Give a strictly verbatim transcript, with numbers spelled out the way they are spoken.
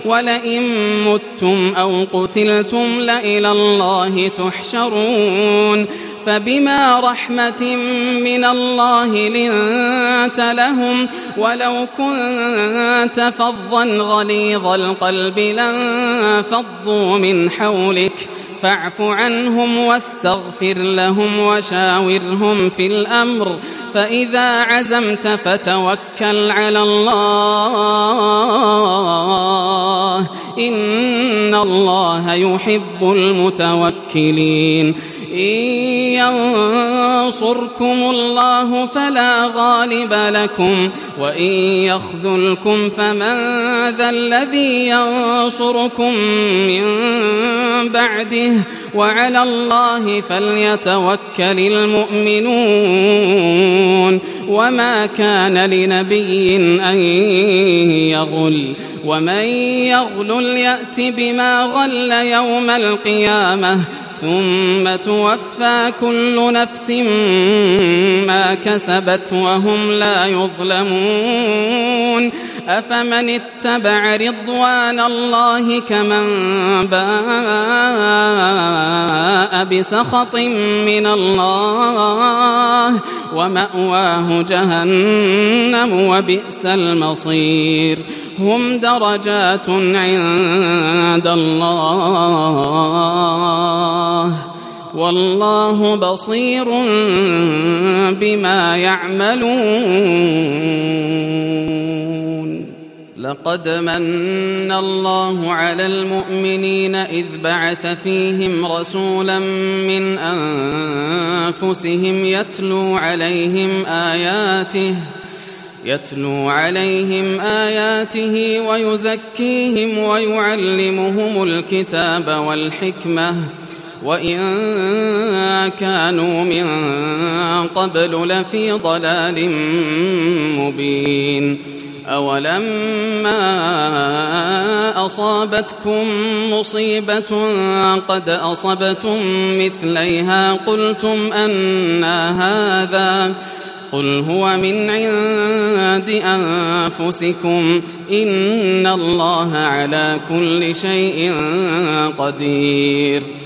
ولئن متم أو قتلتم لإلى الله تحشرون فبما رحمة من الله لنت لهم ولو كنت فظا غليظ القلب لانفضوا من حولك فاعف عنهم واستغفر لهم وشاورهم في الأمر فإذا عزمت فتوكل على الله إن الله يحب المتوكلين إن ينصركم الله فلا غالب لكم وإن يخذلكم فمن ذا الذي ينصركم من بعده وعلى الله فليتوكل المؤمنون وما كان لنبي أن يغل ومن يغل يأت بما غل يوم القيامة ثم توفى كل نفس ما كسبت وهم لا يظلمون أفمن اتبع رضوان الله كمن باء بسخط من الله ومأواه جهنم وبئس المصير هم درجات عند الله والله بصير بما يعملون لقد من الله على المؤمنين إذ بعث فيهم رسولا من أنفسهم يتلو عليهم آياته يتلو عليهم آياته ويزكيهم ويعلمهم الكتاب والحكمة وإن كانوا من قبل لفي ضلال مبين أولما أصابتكم مصيبة قد أصبتم مثليها قلتم أنى هذا قل هو من عند أنفسكم إن الله على كل شيء قدير